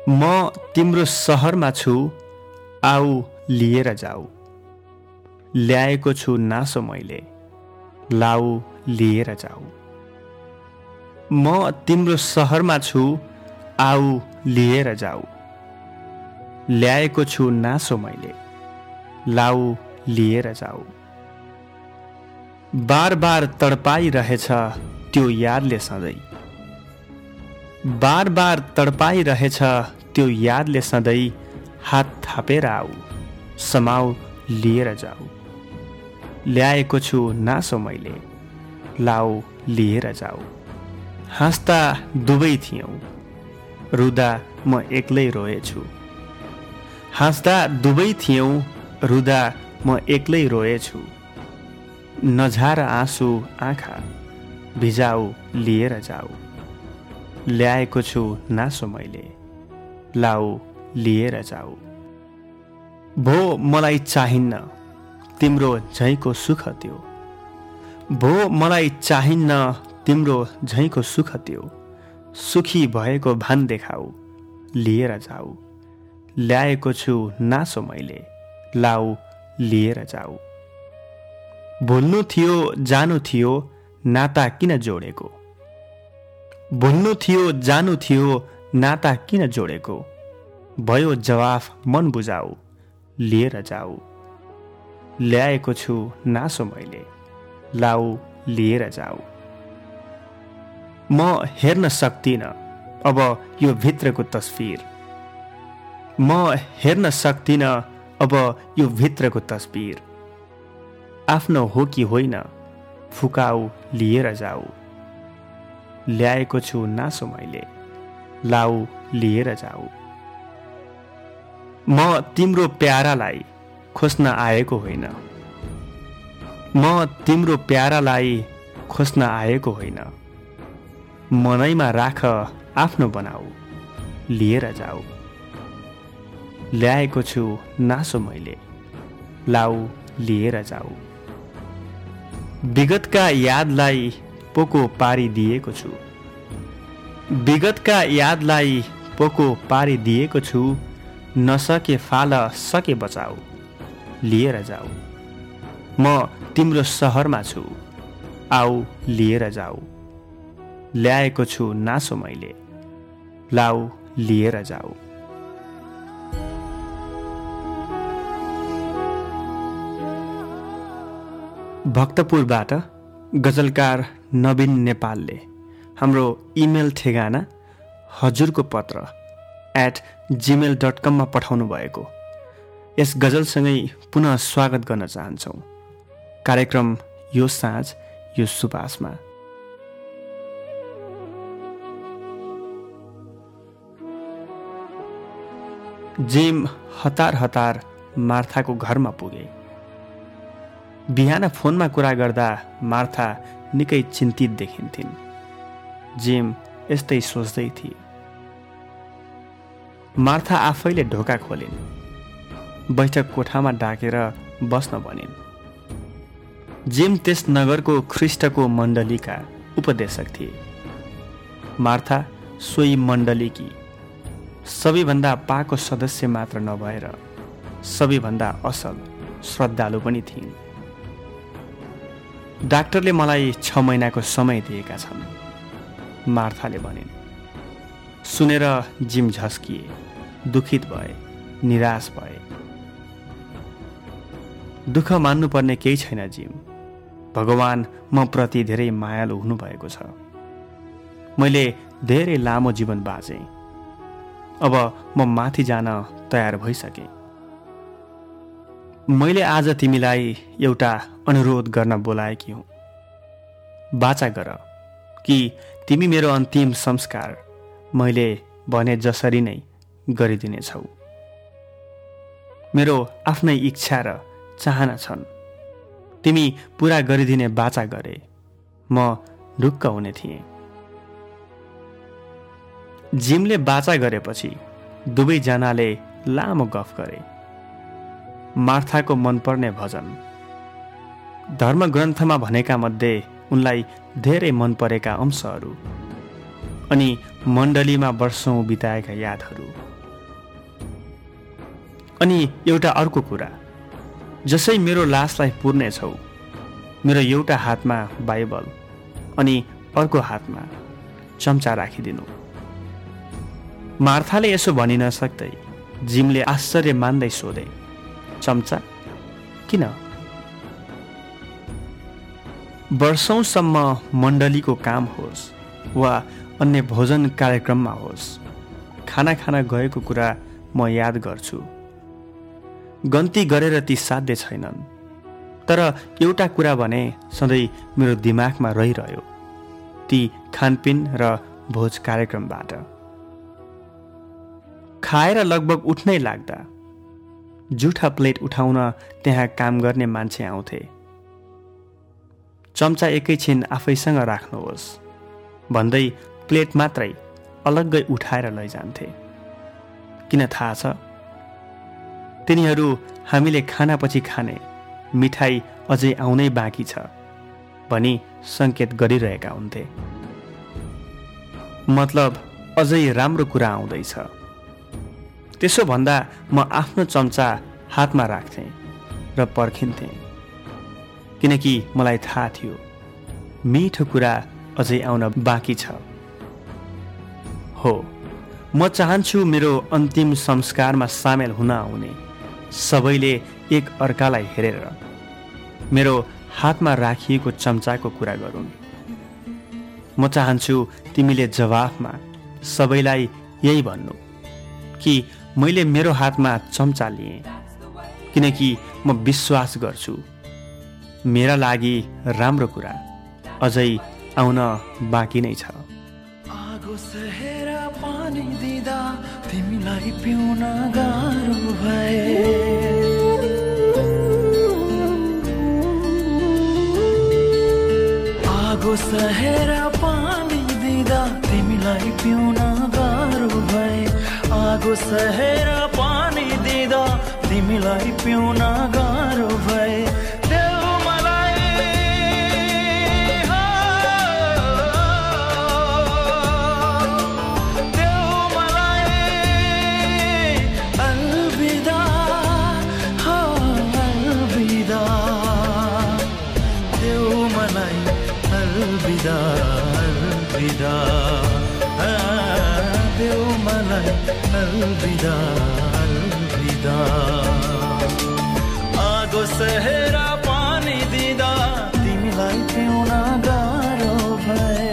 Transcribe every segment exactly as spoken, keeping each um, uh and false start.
म तिम्रो सहरमा छु, आऊ लिएर जाऊ। ल्याएको छु नासो मैले, लाऊ लिएर जाऊ। म तिम्रो सहरमा छु, आऊ लिएर जाऊ। ल्याएको छु नासो मैले, लाऊ लिएर जाऊ। बार बार तडपाइरहेछ त्यो यादले सधैँ, बार बार तडपाइरहेछ त्यो यादले सधैँ। हात थापेर आऊ, समाऊ लिएर जाऊ। ल्याएको छु नासो मैले, लाऊ लिएर जाऊ। हाँस्दा दुवै थियौँ, रुदा म एक्लै रोएछु। हाँस्दा दुवै थियौँ, रुदा म एक्लै रोएछु। नझार आँसु आँखा, भिजाऊ लिएर जाऊ। ल्याएको छु नासो मैले, लाऊ लिएर जाऊ। भो मलाई चाहिन्न तिम्रो झैँको सुख त्यो, भो मलाई चाहिन्न तिम्रो झैँको सुख त्यो। सुखी भएको भान देखाऊ, लिएर जाऊ। ल्याएको छु नासो मैले, लाऊ लिएर जाऊ। भुल्नु थियो जानु थियो, नाता किन जोडेको। भुल्नु थियो जानु थियो, नाता किन जोडेको। भयो जवाफ मन बुझाऊ, लिएर जाऊ। ल्याएको छु नासो मैले, लाऊ लिएर जाऊ। म हेर्न सक्दिनँ अब यो भित्रको तस्बिर, म हेर्न सक्दिनँ अब यो भित्रको तस्बिर। आफ्नो हो कि होइन, फुकाऊ लिएर जाऊ। ल्याएको छु नासो मैले, लाऊ लिएर जाऊ। म तिम्रो प्यारालाई खोज्न आएको होइन, म तिम्रो प्यारालाई खोज्न आएको होइन। मनैमा राख आफ्नो बनाऊ, लिएर जाऊ। ल्याएको छु नासो मैले, लाऊ लिएर जाऊ। विगतका यादलाई पोको पारिदिएको छु, विगतका यादलाई पोको पारिदिएको छु। नसके फाल सके बचाऊ, लिएर जाऊ। म तिम्रो सहरमा छु, आऊ लिएर जाऊ। ल्याएको छु नासो मैले, लाऊ लिएर जाऊ। भक्तपुरबाट गजलकार नवीन नेपालले हाम्रो इमेल ठेगाना हजुरको पत्र एट जिमेल डट कममा पठाउनु भएको यस गजलसँगै पुनः स्वागत गर्न चाहन्छौँ कार्यक्रम यो साँझ यो सुबासमा। जिम हतार हतार मार्थाको घरमा पुगे। बिहान फोनमा कुरा गर्दा मार्था निकै चिन्तित देखिन्थिन्। जिम यस्तै सोच्दै थिए। मार्था आफैले ढोका खोलिन्, बैठक कोठामा डाकेर बस्न भनिन्। जिम त्यस नगरको ख्रिस्टको मण्डलीका उपदेशक थिए। मार्था सोही मण्डलीकी सबैभन्दा पाको सदस्य मात्र नभएर सबैभन्दा असल श्रद्धालु पनि थिइन्। डाक्टरले मलाई छ महिनाको समय दिएका छन्, मार्थाले भनिन्। सुनेर जिम झस्किए, दुखित भए, निराश भए। दुःख मान्नुपर्ने केही छैन जिम, भगवान म प्रति धेरै मायालु हुनुभएको छ। मैले धेरै लामो जीवन बाँचे, अब म माथि जान तयार भइसकेँ। मैले आज तिमीलाई एउटा अनुरोध गर्न बोलाएकी हुँ। बाचा गर कि तिमी मेरो अन्तिम संस्कार मैले भने जसरी नै गरिदिनेछौ। मेरो आफ्नै इच्छा र चाहना छन्, तिमी पुरा गरिदिने बाचा गरे म ढुक्क हुने थिएँ। जिमले बाचा गरेपछि दुवैजनाले लामो गफ गरे। मार्थाको मनपर्ने भजन, धर्मग्रन्थमा भनेका मध्ये उनलाई धेरै मन परेका अंशहरू अनि मण्डलीमा वर्षौं बिताएका यादहरू अनि एउटा अर्को कुरा, जसै मेरो लासलाई पुर्नेछौ, मेरो एउटा हातमा बाइबल अनि अर्को हातमा चम्चा राखिदिनु। मार्थाले यसो भनि नसक्दै जिमले आश्चर्य मान्दै सोधे, चम्चा किन? वर्षौंसम्म मण्डलीको काम होस् वा अन्य भोजन कार्यक्रममा होस्, खाना खान गएको कुरा म याद गर्छु। गन्ती गरेर ती साध्य छैनन्, तर एउटा कुरा भने सधैँ मेरो दिमागमा रहिरह्यो, ती खानपिन र भोज कार्यक्रमबाट। खाएर लगभग उठ्नै लाग्दा जुठा प्लेट उठाउन त्यहाँ काम गर्ने मान्छे आउँथे। चम्चा एकैछिन आफैसँग राख्नुहोस् भन्दै प्लेट मात्रै अलग्गै उठाएर लैजान्थे। किन थाहा छ? तिनीहरू हामीले खानापछि खाने मिठाई अझै आउनै बाँकी छ भनी सङ्केत गरिरहेका हुन्थे। मतलब अझै राम्रो कुरा आउँदैछ। त्यसो भन्दा म आफ्नो चम्चा हातमा राख्थेँ र पर्खिन्थेँ, किनकि मलाई थाहा थियो मिठो कुरा अझै आउन बाँकी छ। हो, म चाहन्छु मेरो अन्तिम संस्कारमा सामेल हुन आउने सबैले एक अर्कालाई हेरेर मेरो हातमा राखिएको चम्चाको कुरा गरून्। म चाहन्छु तिमीले जवाफमा सबैलाई यही भन्नु कि मैले मेरो हातमा चम्चा लिएँ, किनकि म विश्वास गर्छु मेरा लागि राम्रो कुरा अझै आउन बाँकी नै छ। आगो सहेर पानी दिँदा तिमीलाई पिउन गाह्रो भए, आगो सहेर पानी दिँदा तिमीलाई पिउन गाह्रो भए, आगो सहेर पानी दिँदा तिमीलाई पिउन गाह्रो भए। अलविदा देऊ मलाई अलविदा अलविदा। आगो सहेरा पानी दिँदा तिमीलाई पिउन गाह्रो भए।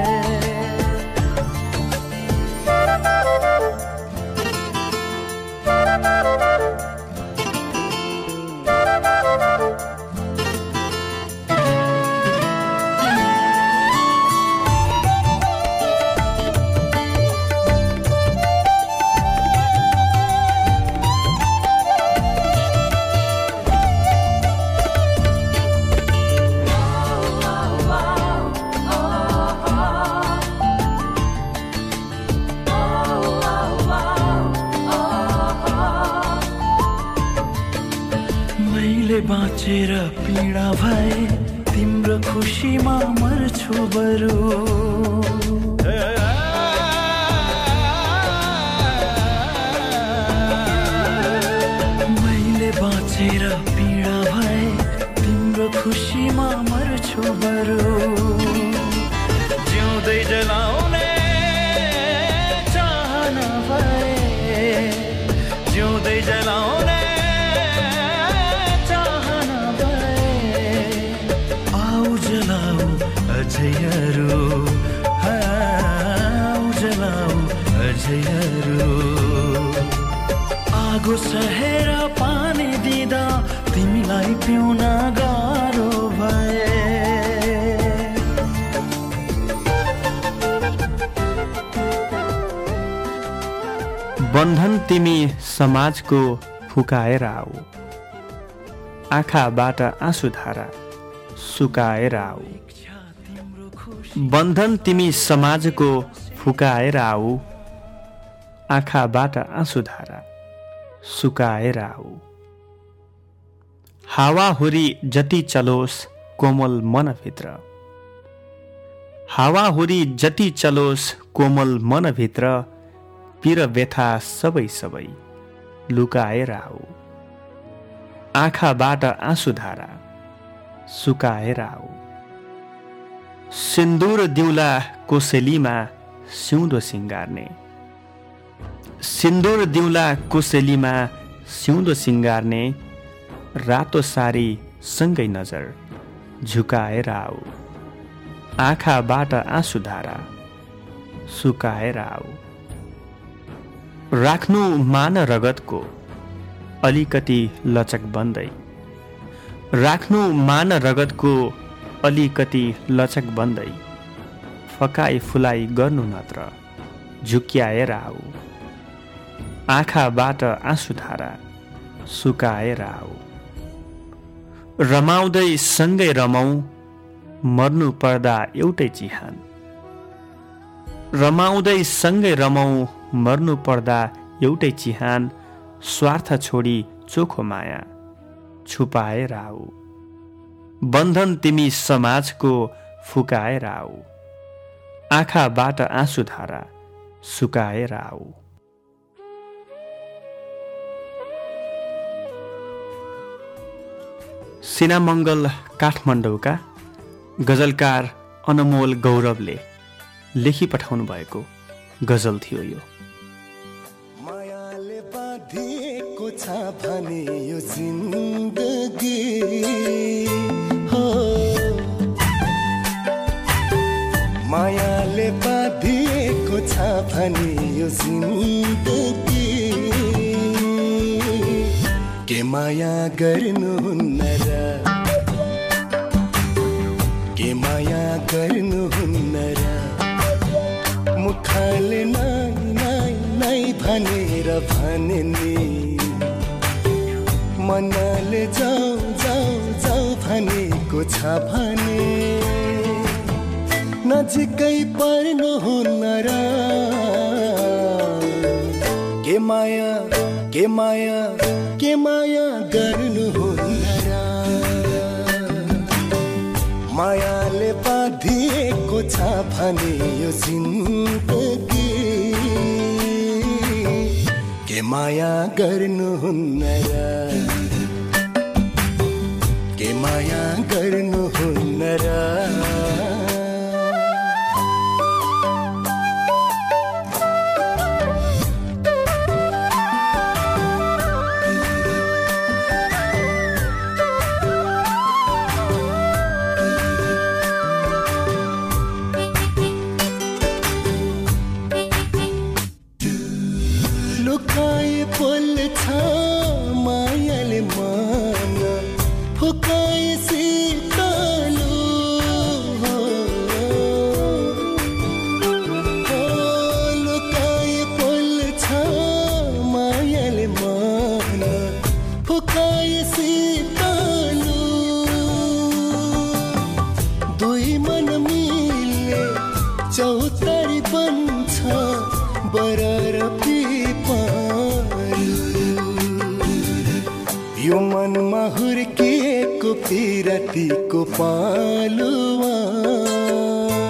बाँचेर पीडा भए तिम्रो खुसीमा मर्छु बरु, मैले बाँचेर पीडा भए तिम्रो खुसीमा मर्छु बरु। जिउँदै जलाउने चाहना भए, जिउँदै जलाउने अझैहरू जलाऊ अझैहरू। आगो सहेर पानी दिँदा तिमीलाई पिउन गाह्रो भए। बन्धन तिमी समाजको फुकाएर आऊ, आँखाबाट आँसु धारा सुकाएर आऊ। बन्धन तिमी समाजको फुकाएर आऊ, आँखाबाट आँसु धारा सुकाएर आऊ। हावाहुरी जति चलोस् कोमल मनभित्र, हावाहुरी जति चलोस् कोमल मनभित्र, पीर व्यथा सबै सबै लुकाएर आऊ, आँखाबाट आँसुधारा सुकाएर आऊ। सिन्दुर दिउला कोसेलीमा सिउँदो सिङ्गार्ने, सिन्दुर दिउला कोसेलीमा सिउँदो सिङ्गार्ने, रातो सारी सँगै नजर झुकाएर आऊ, आँखाबाट आँसुधारा सुकाएर आऊ। राख्नु मान रगतको अलिकति लचक बन्दै, राख्नु मान रगतको अलिकति लचक बन्दै, फकाई फुलाई गर्नु नत्र झुक्याएर आऊ, आँखाबाट आँसुधारा सुकाएर आऊ। रमाउँदै सँगै रमाऊ, मर्नु पर्दा एउटै चिहान, रमाउँदै सँगै रमाऊ, मर्नु पर्दा एउटै चिहान, स्वार्थ छोडी चोखो माया छुपाएर आऊ, बन्धन तिमी समाजको फुकाएर आऊ, आँखाबाट आँसुधारा सुकाएर आऊ। सिनामङ्गल काठमाडौँका गजलकार अनमोल गौरवले लेखी पठाउनु भएको गजल थियो यो। मायाले बाँधिएको छ भने यो जिन्दगी हो, मायाले बाँधिएको छ भने यो जिन्दगी, के माया गर्नुहुन्न र, के माया गर्नुहुन्न र, मुखले नाइ नाइ नाइ भनेर भने नि, मनले जाऊ जाऊ जाऊ भनेको छ भने, नजिकै पर्नुहुन्न र, के माया के माया के माया गर्नुहुन्न र, मायाले बाँधिएको छ भने यो जिन्दगी, के माया गर्नुहुन्न र, के माया गर्नुहुन्न र। चौतारी बन्छ बरर पिपालु, यो मनमा हुर्किएको पिरतीको पालुवा,